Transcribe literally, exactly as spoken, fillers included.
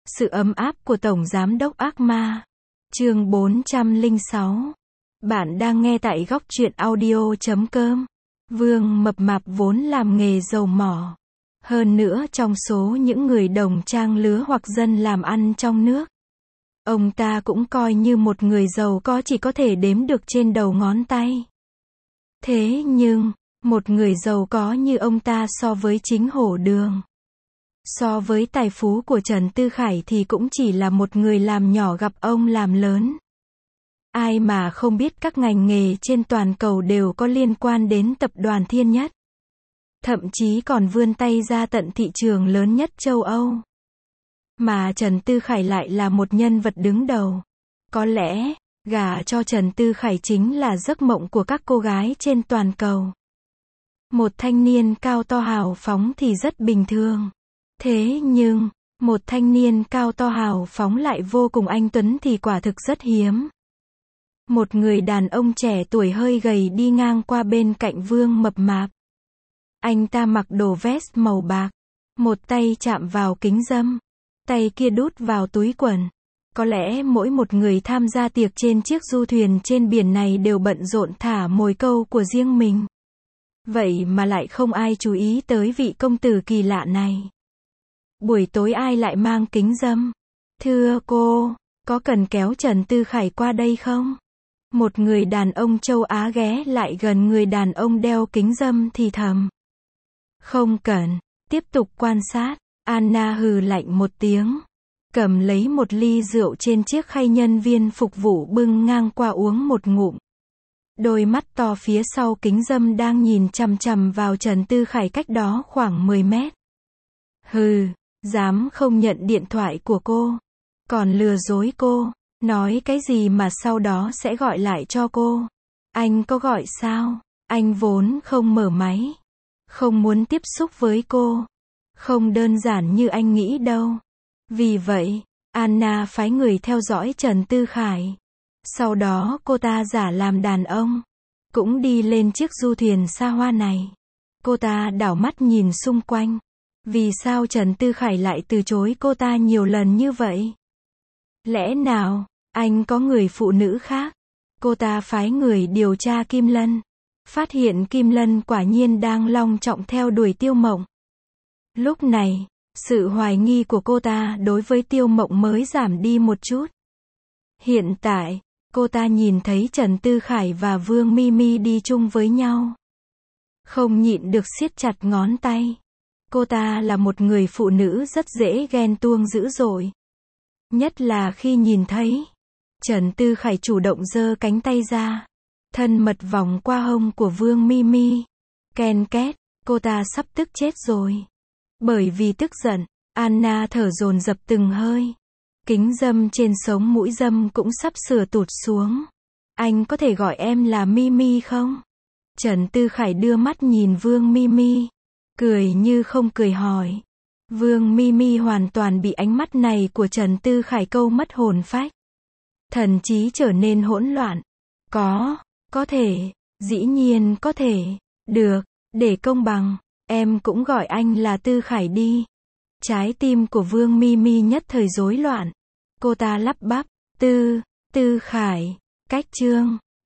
Sự ấm áp của Tổng Giám đốc Ác Ma. Chương bốn trăm lẻ sáu. Bạn đang nghe tại góc truyện audio chấm com. Vương Mập Mạp vốn làm nghề dầu mỏ. Hơn nữa trong số những người đồng trang lứa hoặc dân làm ăn trong nước, ông ta cũng coi như một người giàu có chỉ có thể đếm được trên đầu ngón tay. Thế nhưng, một người giàu có như ông ta so với chính Hổ Đường, so với tài phú của Trần Tư Khải thì cũng chỉ là một người làm nhỏ gặp ông làm lớn. Ai mà không biết các ngành nghề trên toàn cầu đều có liên quan đến tập đoàn Thiên Nhất. Thậm chí còn vươn tay ra tận thị trường lớn nhất châu Âu. Mà Trần Tư Khải lại là một nhân vật đứng đầu. Có lẽ, gả cho Trần Tư Khải chính là giấc mộng của các cô gái trên toàn cầu. Một thanh niên cao to hào phóng thì rất bình thường. Thế nhưng, một thanh niên cao to hào phóng lại vô cùng anh tuấn thì quả thực rất hiếm. Một người đàn ông trẻ tuổi hơi gầy đi ngang qua bên cạnh Vương Mập Mạp. Anh ta mặc đồ vest màu bạc, một tay chạm vào kính râm, tay kia đút vào túi quần. Có lẽ mỗi một người tham gia tiệc trên chiếc du thuyền trên biển này đều bận rộn thả mồi câu của riêng mình. Vậy mà lại không ai chú ý tới vị công tử kỳ lạ này. Buổi tối ai lại mang kính râm? Thưa cô, có cần kéo Trần Tư Khải qua đây không? Một người đàn ông châu Á ghé lại gần người đàn ông đeo kính râm thì thầm. Không cần, tiếp tục quan sát. Anna hừ lạnh một tiếng, cầm lấy một ly rượu trên chiếc khay nhân viên phục vụ bưng ngang qua uống một ngụm. Đôi mắt to phía sau kính râm đang nhìn chằm chằm vào Trần Tư Khải cách đó khoảng mười mét. Hừ, dám không nhận điện thoại của cô, còn lừa dối cô, nói cái gì mà sau đó sẽ gọi lại cho cô. Anh có gọi sao? Anh vốn không mở máy, không muốn tiếp xúc với cô. Không đơn giản như anh nghĩ đâu. Vì vậy, Anna phái người theo dõi Trần Tư Khải. Sau đó cô ta giả làm đàn ông, cũng đi lên chiếc du thuyền xa hoa này. Cô ta đảo mắt nhìn xung quanh. Vì sao Trần Tư Khải lại từ chối cô ta nhiều lần như vậy? Lẽ nào, anh có người phụ nữ khác? Cô ta phái người điều tra Kim Lân. Phát hiện Kim Lân quả nhiên đang long trọng theo đuổi Tiêu Mộng. Lúc này, sự hoài nghi của cô ta đối với Tiêu Mộng mới giảm đi một chút. Hiện tại, cô ta nhìn thấy Trần Tư Khải và Vương Mimi đi chung với nhau, không nhịn được siết chặt ngón tay. Cô ta là một người phụ nữ rất dễ ghen tuông dữ dội. Nhất là khi nhìn thấy Trần Tư Khải chủ động giơ cánh tay ra, thân mật vòng qua hông của Vương Mimi. Ken két, cô ta sắp tức chết rồi. Bởi vì tức giận, Anna thở dồn dập từng hơi. Kính râm trên sống mũi râm cũng sắp sửa tụt xuống. Anh có thể gọi em là Mimi không? Trần Tư Khải đưa mắt nhìn Vương Mimi, cười như không cười hỏi. Vương Mimi hoàn toàn bị ánh mắt này của Trần Tư Khải câu mất hồn phách. Thần trí trở nên hỗn loạn. Có, có thể, dĩ nhiên có thể. Được, để công bằng, em cũng gọi anh là Tư Khải đi. Trái tim của Vương Mimi nhất thời rối loạn. Cô ta lắp bắp, Tư, Tư Khải, cách chương.